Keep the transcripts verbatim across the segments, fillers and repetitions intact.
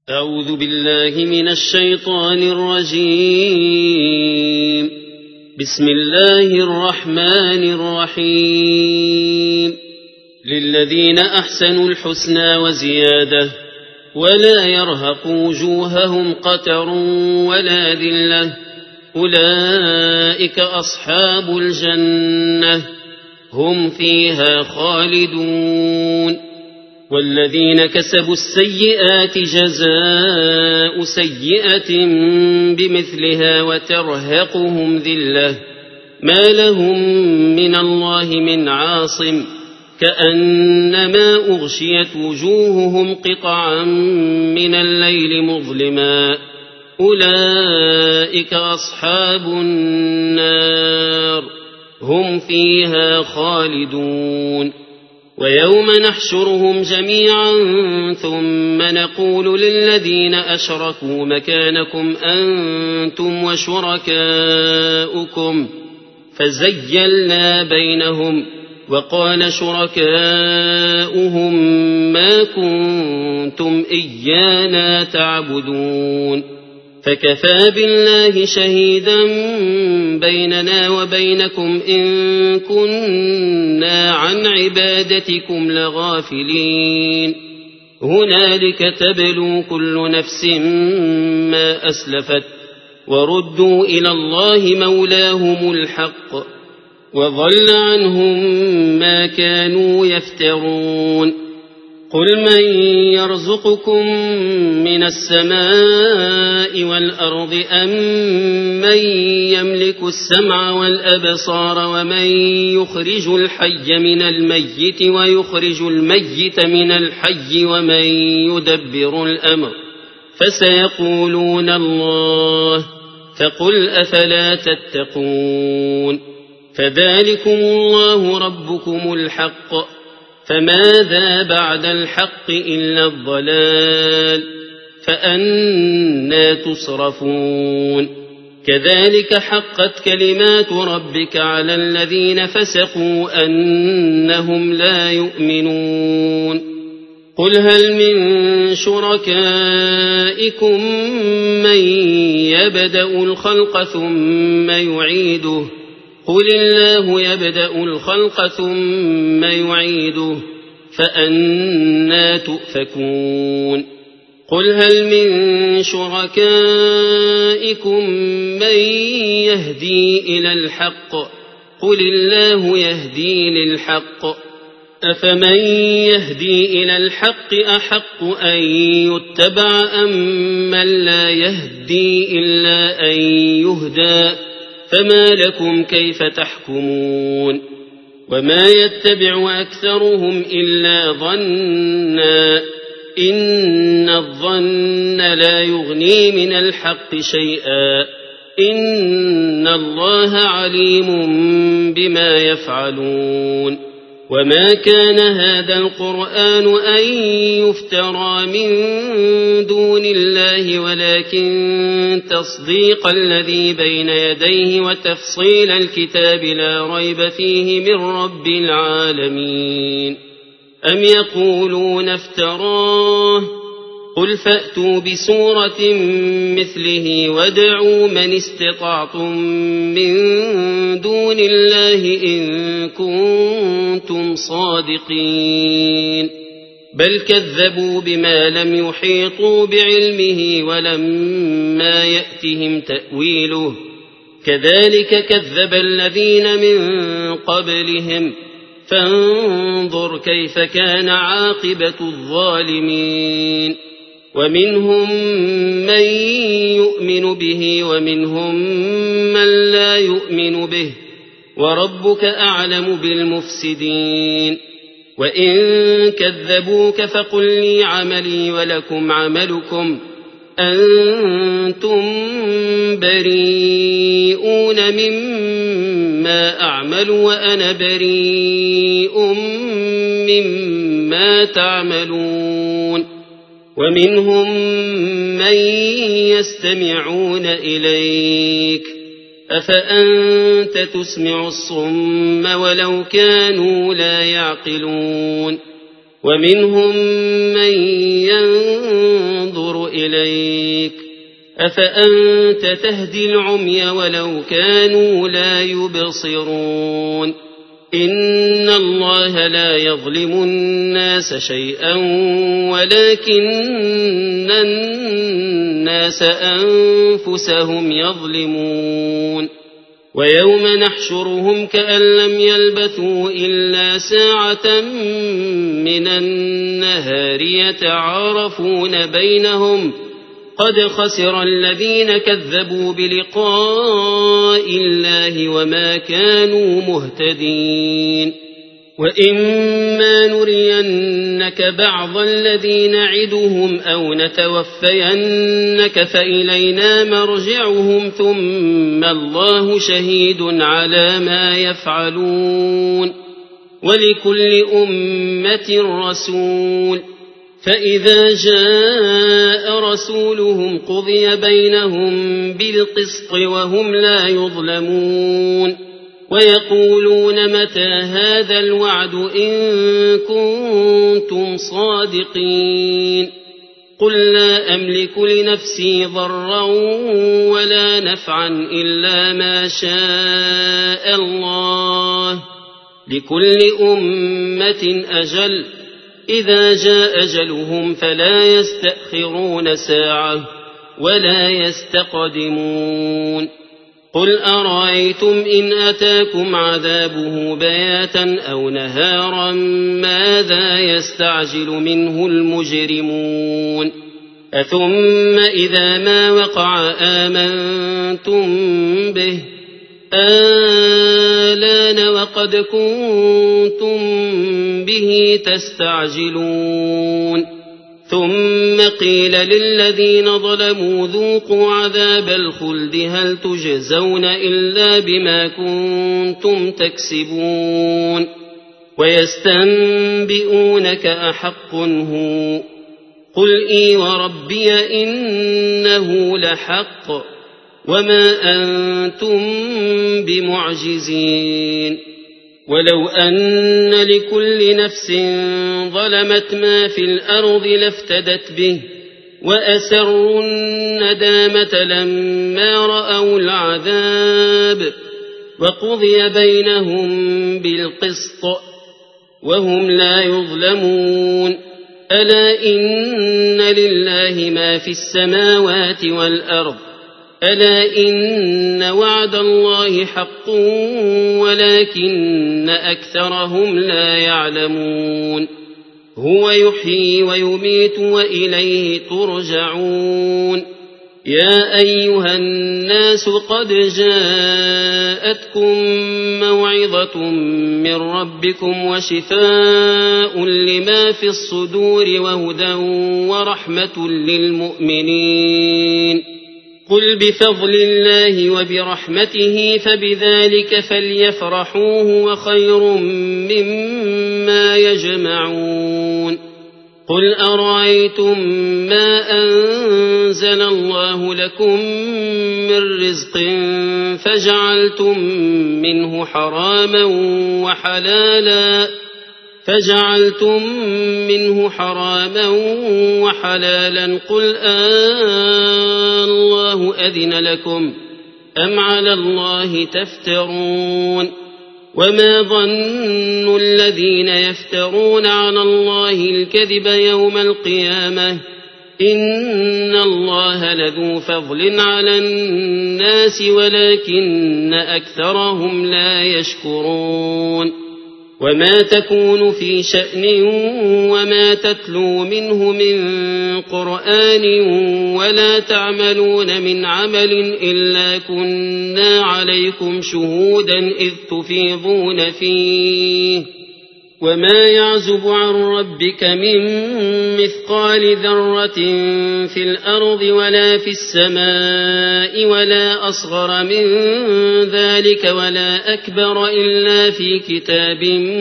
أعوذ بالله من الشيطان الرجيم. بسم الله الرحمن الرحيم. للذين أحسنوا الحسنى وزيادة ولا يرهق وجوههم قتر ولا ذلة أولئك أصحاب الجنة هم فيها خالدون. والذين كسبوا السيئات جزاء سيئة بمثلها وترهقهم ذلة ما لهم من الله من عاصم كأنما أغشيت وجوههم قطعا من الليل مظلما أولئك أصحاب النار هم فيها خالدون. ويوم نحشرهم جميعا ثم نقول للذين أشركوا مكانكم أنتم وشركاؤكم فزيلنا بينهم وقال شركاؤهم ما كنتم إيانا تعبدون فكفى بالله شهيدا بيننا وبينكم إن كنا عن عبادتكم لغافلين. هنالك تبلو كل نفس ما أسلفت وردوا إلى الله مولاهم الحق وضل عنهم ما كانوا يفترون. قل من يرزقكم من السماء والأرض أم من يملك السمع والأبصار ومن يخرج الحي من الميت ويخرج الميت من الحي ومن يدبر الأمر فسيقولون الله فقل أفلا تتقون. فذلكم الله ربكم الحق فماذا بعد الحق إلا الضلال فأنى تصرفون. كذلك حقت كلمات ربك على الذين فسقوا أنهم لا يؤمنون. قل هل من شركائكم من يبدأ الخلق ثم يعيده قل الله يبدأ الخلق ثم يعيده فأنى تؤفكون. قل هل من شركائكم من يهدي إلى الحق قل الله يهدي للحق أفمن يهدي إلى الحق أحق أن يتبع أم من لا يهدي إلا أن يهدى فما لكم كيف تحكمون. وما يتبع أكثرهم إلا ظنا إن الظن لا يغني من الحق شيئا إن الله عليم بما يفعلون. وما كان هذا القرآن أن يفترى من دون الله ولكن تصديق الذي بين يديه وتفصيل الكتاب لا ريب فيه من رب العالمين. أم يقولون افتراه قل فأتوا بسورة مثله وادعوا من استطعتم من دون الله إن كنتم صادقين. بل كذبوا بما لم يحيطوا بعلمه ولما يأتهم تأويله كذلك كذب الذين من قبلهم فانظر كيف كان عاقبة الظالمين. ومنهم من يؤمن به ومنهم من لا يؤمن به وربك أعلم بالمفسدين. وإن كذبوك فقل لي عملي ولكم عملكم أنتم بريئون مما أعمل وأنا بريء مما تعملون. ومنهم من يستمعون إليك أفأنت تسمع الصم ولو كانوا لا يعقلون. ومنهم من ينظر إليك أفأنت تهدي العمي ولو كانوا لا يبصرون إن الله لا يظلم الناس شيئا ولكن الناس أنفسهم يظلمون ويوم نحشرهم كأن لم يلبثوا إلا ساعة من النهار يتعارفون بينهم قد خسر الذين كذبوا بلقاء الله وما كانوا مهتدين وإما نرينك بعض الذي نعدهم أو نتوفينك فإلينا مرجعهم ثم الله شهيد على ما يفعلون ولكل أمة رسول فإذا جاء رسولهم قضي بينهم بالقسط وهم لا يظلمون ويقولون متى هذا الوعد إن كنتم صادقين قل لا أملك لنفسي ضرا ولا نفعا إلا ما شاء الله لكل أمة أجل إذا جاء أجلهم فلا يستأخرون ساعة ولا يستقدمون قل أرأيتم إن أتاكم عذابه بياتا أو نهارا ماذا يستعجل منه المجرمون أثم إذا ما وقع آمنتم به آلان وقد كنتم به تستعجلون ثم قيل للذين ظلموا ذوقوا عذاب الخلد هل تجزون إلا بما كنتم تكسبون ويستنبئونك أحق هو قل إي وربي إنه لحق وما أنتم بمعجزين ولو أن لكل نفس ظلمت ما في الأرض لافتدت به وأسروا الندامة لما رأوا العذاب وقضي بينهم بالقسط وهم لا يظلمون ألا إن لله ما في السماوات والأرض ألا إن وعد الله حق ولكن أكثرهم لا يعلمون هو يحيي ويميت وإليه ترجعون يا أيها الناس قد جاءتكم موعظة من ربكم وشفاء لما في الصدور وهدى ورحمة للمؤمنين قل بفضل الله وبرحمته فبذلك فليفرحوا هو خير مما يجمعون قل أرأيتم ما أنزل الله لكم من رزق فجعلتم منه حراما وحلالا فجعلتم منه حراما وحلالا قل آه الله أذن لكم أم على الله تفترون وما ظن الذين يفترون على الله الكذب يوم القيامة إن الله لذو فضل على الناس ولكن أكثرهم لا يشكرون وما تكون في شأن وما تتلو منه من قرآن ولا تعملون من عمل إلا كنا عليكم شهودا إذ تفيضون فيه وما يعزب عن ربك من مثقال ذرة في الأرض ولا في السماء ولا أصغر من ذلك ولا أكبر إلا في كتاب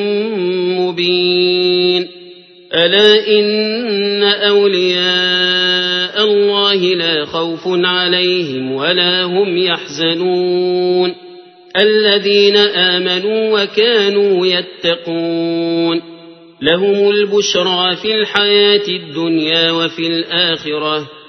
مبين ألا إن أولياء الله لا خوف عليهم ولا هم يحزنون الذين آمنوا وكانوا يتقون لهم البشرى في الحياة الدنيا وفي الآخرة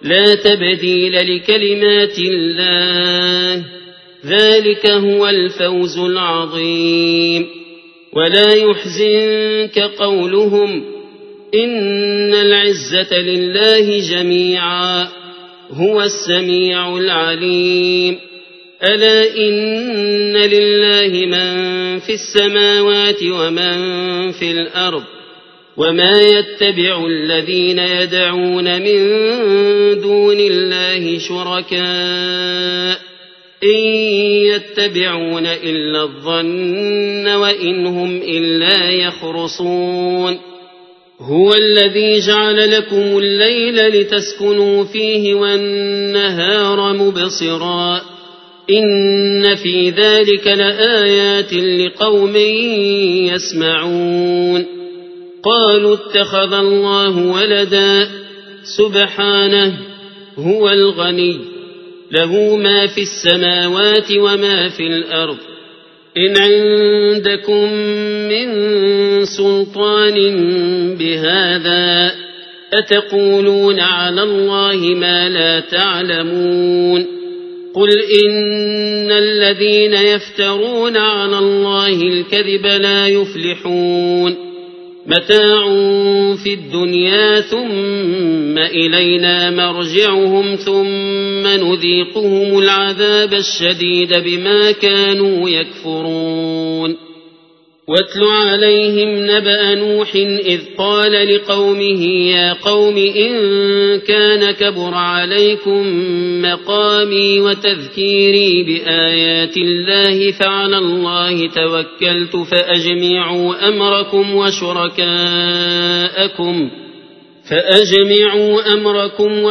لا تبديل لكلمات الله ذلك هو الفوز العظيم. ولا يحزنك قولهم إن العزة لله جميعا هو السميع العليم. ألا إن لله من في السماوات ومن في الأرض وما يتبع الذين يدعون من دون الله شركاء إن يتبعون إلا الظن وإن هم إلا يخرصون. هو الذي جعل لكم الليل لتسكنوا فيه والنهار مبصرا إن في ذلك لآيات لقوم يسمعون. قالوا اتخذ الله ولدا سبحانه هو الغني له ما في السماوات وما في الأرض إن عندكم من سلطان بهذا أتقولون على الله ما لا تعلمون. قل إن الذين يفترون على الله الكذب لا يفلحون. متاع في الدنيا ثم إلينا مرجعهم ثم نذيقهم العذاب الشديد بما كانوا يكفرون. واتل عليهم نبأ نوح إذ قال لقومه يا قوم إن كان كبر عليكم مقامي وتذكيري بآيات الله فعلى الله توكلت فأجمعوا أمركم وشركاءكم فأجمعوا أمركم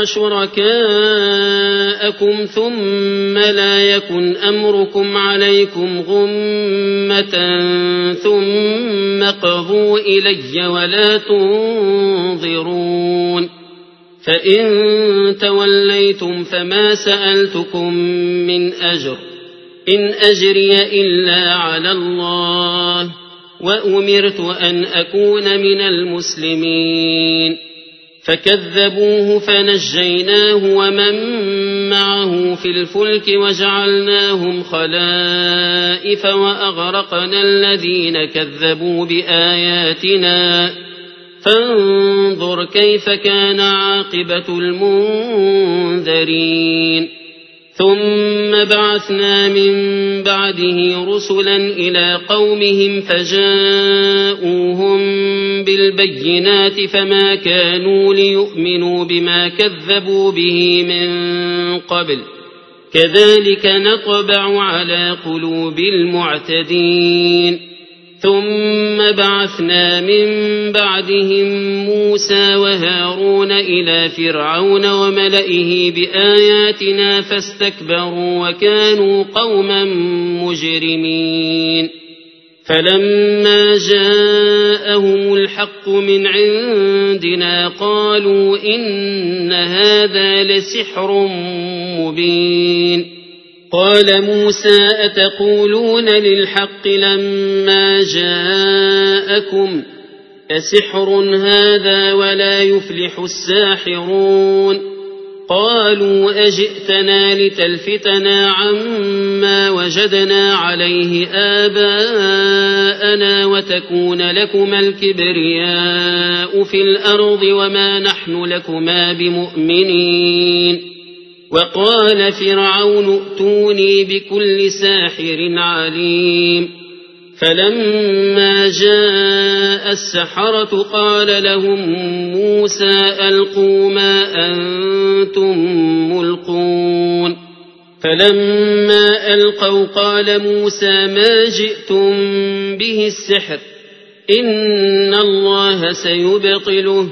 وشركاءكم ثم لا يكن أمركم عليكم غمة ثم قضوا إلي ولا تنظرون. فإن توليتم فما سألتكم من أجر إن أجري إلا على الله وأمرت أن أكون من المسلمين. فكذبوه فنجيناه ومن معه في الفلك وجعلناهم خلائف وأغرقنا الذين كذبوا بآياتنا فانظر كيف كان عاقبة المنذرين. ثم بعثنا من بعده رسلا إلى قومهم فجاءوهم بالبينات فما كانوا ليؤمنوا بما كذبوا به من قبل كذلك نطبع على قلوب المعتدين. ثم بعثنا من بعدهم موسى وهارون إلى فرعون وملئه بآياتنا فاستكبروا وكانوا قوما مجرمين. فلما جاءهم الحق من عندنا قالوا إن هذا لسحر مبين. قال موسى أتقولون للحق لما جاءكم أسحر هذا ولا يفلح الساحرون. قالوا أجئتنا لتلفتنا عما وجدنا عليه آباءنا وتكون لكما الكبرياء في الأرض وما نحن لكما بمؤمنين. وقال فرعون ائتوني بكل ساحر عليم. فلما جاء السحرة قال لهم موسى ألقوا ما أنتم ملقون. فلما ألقوا قال موسى ما جئتم به السحر إن الله سيبطله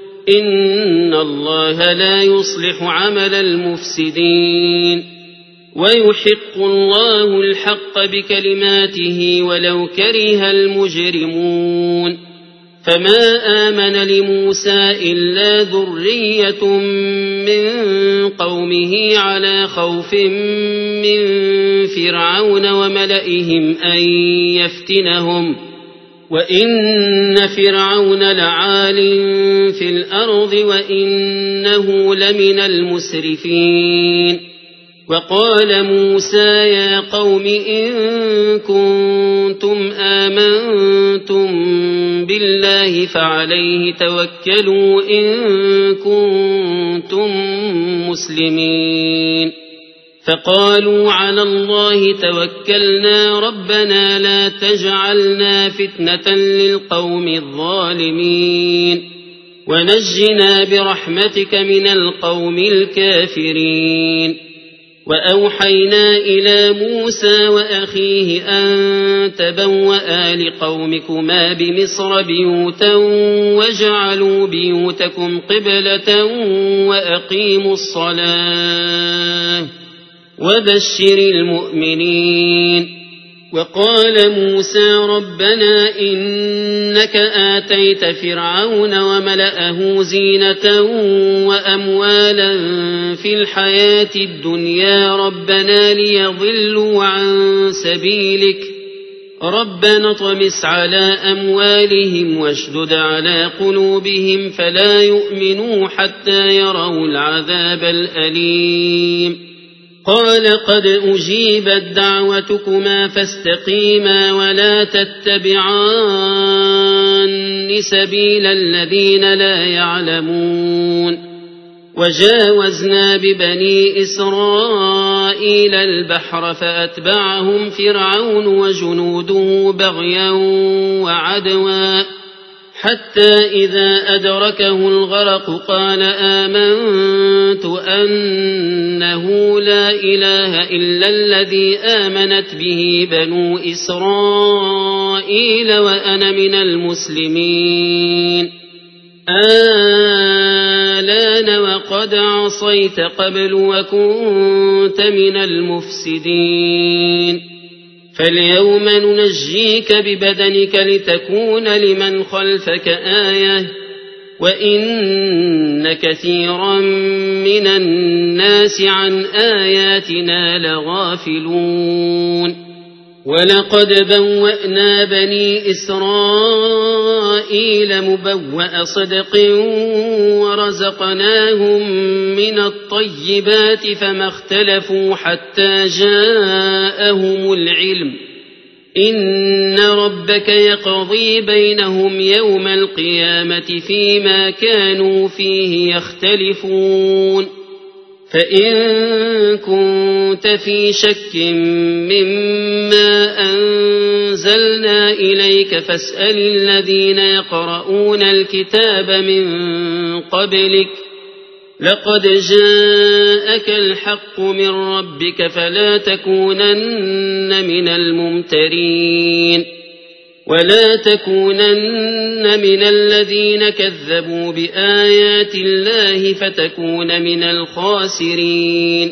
إن الله لا يصلح عمل المفسدين. ويحق الله الحق بكلماته ولو كره المجرمون. فما آمن لموسى إلا ذرية من قومه على خوف من فرعون وملئهم أن يفتنهم وإن فرعون لعال في الأرض وإنه لمن المسرفين وقال موسى يا قوم إن كنتم آمنتم بالله فعليه توكلوا إن كنتم مسلمين فقالوا على الله توكلنا ربنا لا تجعلنا فتنة للقوم الظالمين ونجنا برحمتك من القوم الكافرين وأوحينا إلى موسى وأخيه أن تبوأ لقومكما بمصر بيوتا واجعلوا بيوتكم قبلة وأقيموا الصلاة وبشر المؤمنين وقال موسى ربنا إنك آتيت فرعون وملأه زينة وأموالا في الحياة الدنيا ربنا ليضلوا عن سبيلك ربنا اطمس على أموالهم واشدد على قلوبهم فلا يؤمنوا حتى يروا العذاب الأليم قال قد أجيبت دعوتكما فاستقيما ولا تتبعان سبيل الذين لا يعلمون وجاوزنا ببني إسرائيل البحر فأتبعهم فرعون وجنوده بغيا وعدوا حتى إذا أدركه الغرق قال آمنت أنه لا إله إلا الذي آمنت به بنو إسرائيل وأنا من المسلمين آلان وقد عصيت قبل وكنت من المفسدين فاليوم ننجيك ببدنك لتكون لمن خلفك آية وإن كثيرا من الناس عن آياتنا لغافلون ولقد بوأنا بني إسرائيل مبوأ صدق ورزقناهم من الطيبات فما اختلفوا حتى جاءهم العلم إن ربك يقضي بينهم يوم القيامة فيما كانوا فيه يختلفون فإن كنت في شك مما أنزلنا إليك فاسأل الذين يقرؤون الكتاب من قبلك لقد جاءك الحق من ربك فلا تكونن من الممترين ولا تكونن من الذين كذبوا بآيات الله فتكون من الخاسرين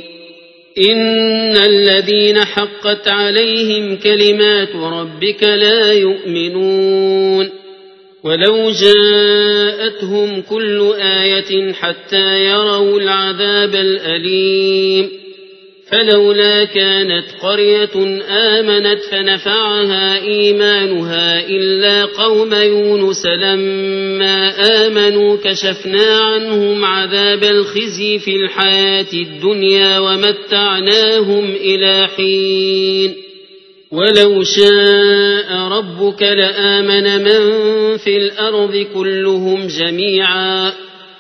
إن الذين حقت عليهم كلمات ربك لا يؤمنون ولو جاءتهم كل آية حتى يروا العذاب الأليم فلولا كانت قرية آمنت فنفعها إيمانها إلا قوم يونس لما آمنوا كشفنا عنهم عذاب الخزي في الحياة الدنيا ومتعناهم إلى حين ولو شاء ربك لآمن من في الأرض كلهم جميعا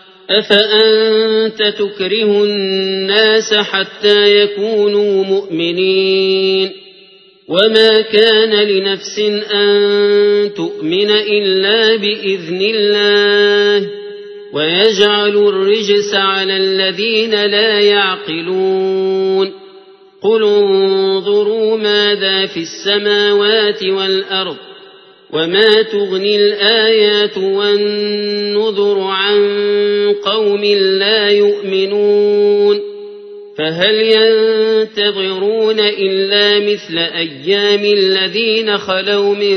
أفأنت تكره الناس حتى يكونوا مؤمنين وما كان لنفس أن تؤمن إلا بإذن الله ويجعل الرجس على الذين لا يعقلون قل انظروا ماذا في السماوات والأرض وما تغني الآيات والنذر عن قوم لا يؤمنون فهل ينتظرون إلا مثل أيام الذين خلوا من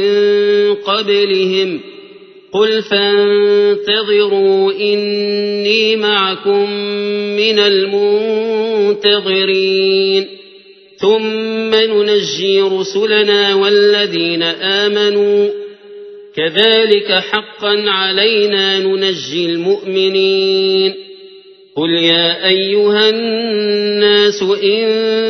قبلهم قل فانتظروا إني معكم من المنتظرين ثم ننجي رسلنا والذين آمنوا كذلك حقا علينا ننجي المؤمنين قل يا أيها الناس إن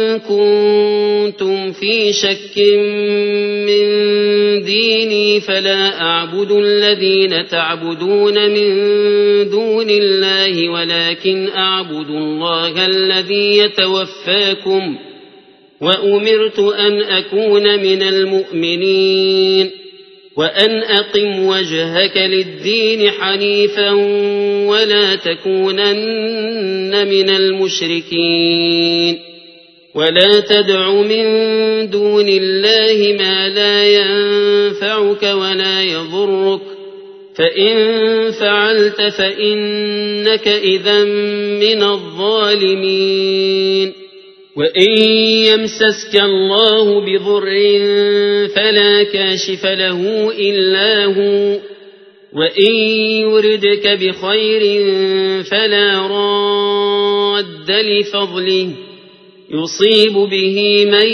كنتم في شك من ديني فلا أعبد الذين تعبدون من دون الله ولكن أعبد الله الذي يتوفاكم وأمرت أن أكون من المؤمنين وأن أقم وجهك للدين حنيفا ولا تكونن من المشركين ولا تدع من دون الله ما لا ينفعك ولا يضرك فإن فعلت فإنك إذا من الظالمين وإن يمسسك الله بضر فلا كاشف له إلا هو وإن يردك بخير فلا راد لفضله يصيب به من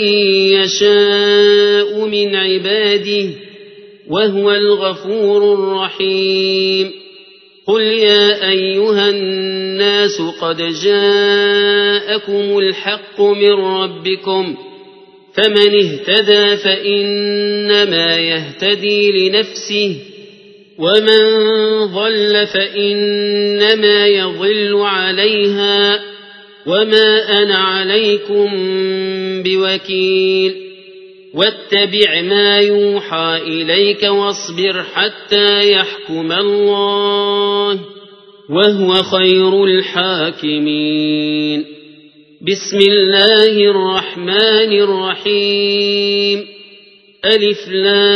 يشاء من عباده وهو الغفور الرحيم قل يا أيها الناس قد جاءكم الحق من ربكم فمن اهتدى فإنما يهتدي لنفسه ومن ضل فإنما يضل عليها وما أنا عليكم بوكيل واتبع ما يوحى إليك واصبر حتى يحكم الله وهو خير الحاكمين بسم الله الرحمن الرحيم ألف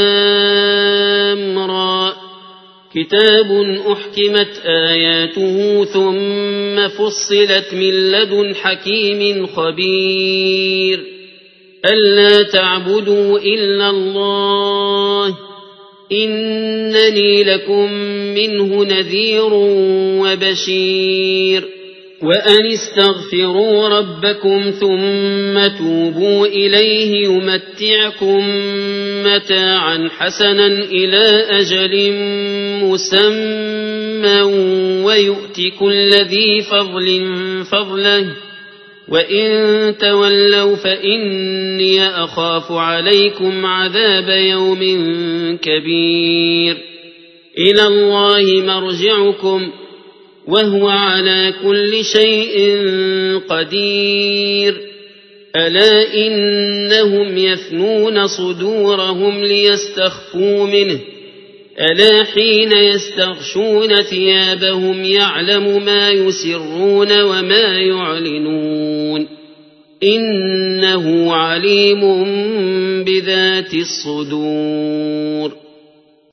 لام را كتاب أحكمت آياته ثم فصلت من لدن حكيم خبير ألا تعبدوا إلا الله إنني لكم منه نذير وبشير وأن استغفروا ربكم ثم توبوا إليه يمتعكم متاعا حسنا إلى أجل مسمى ويؤت كل ذي فضل فضله وإن تولوا فإني أخاف عليكم عذاب يوم كبير إلى الله مرجعكم وهو على كل شيء قدير ألا إنهم يثنون صدورهم ليستخفوا منه ألا حين يستغشون ثيابهم يعلم ما يسرون وما يعلنون إنه عليم بذات الصدور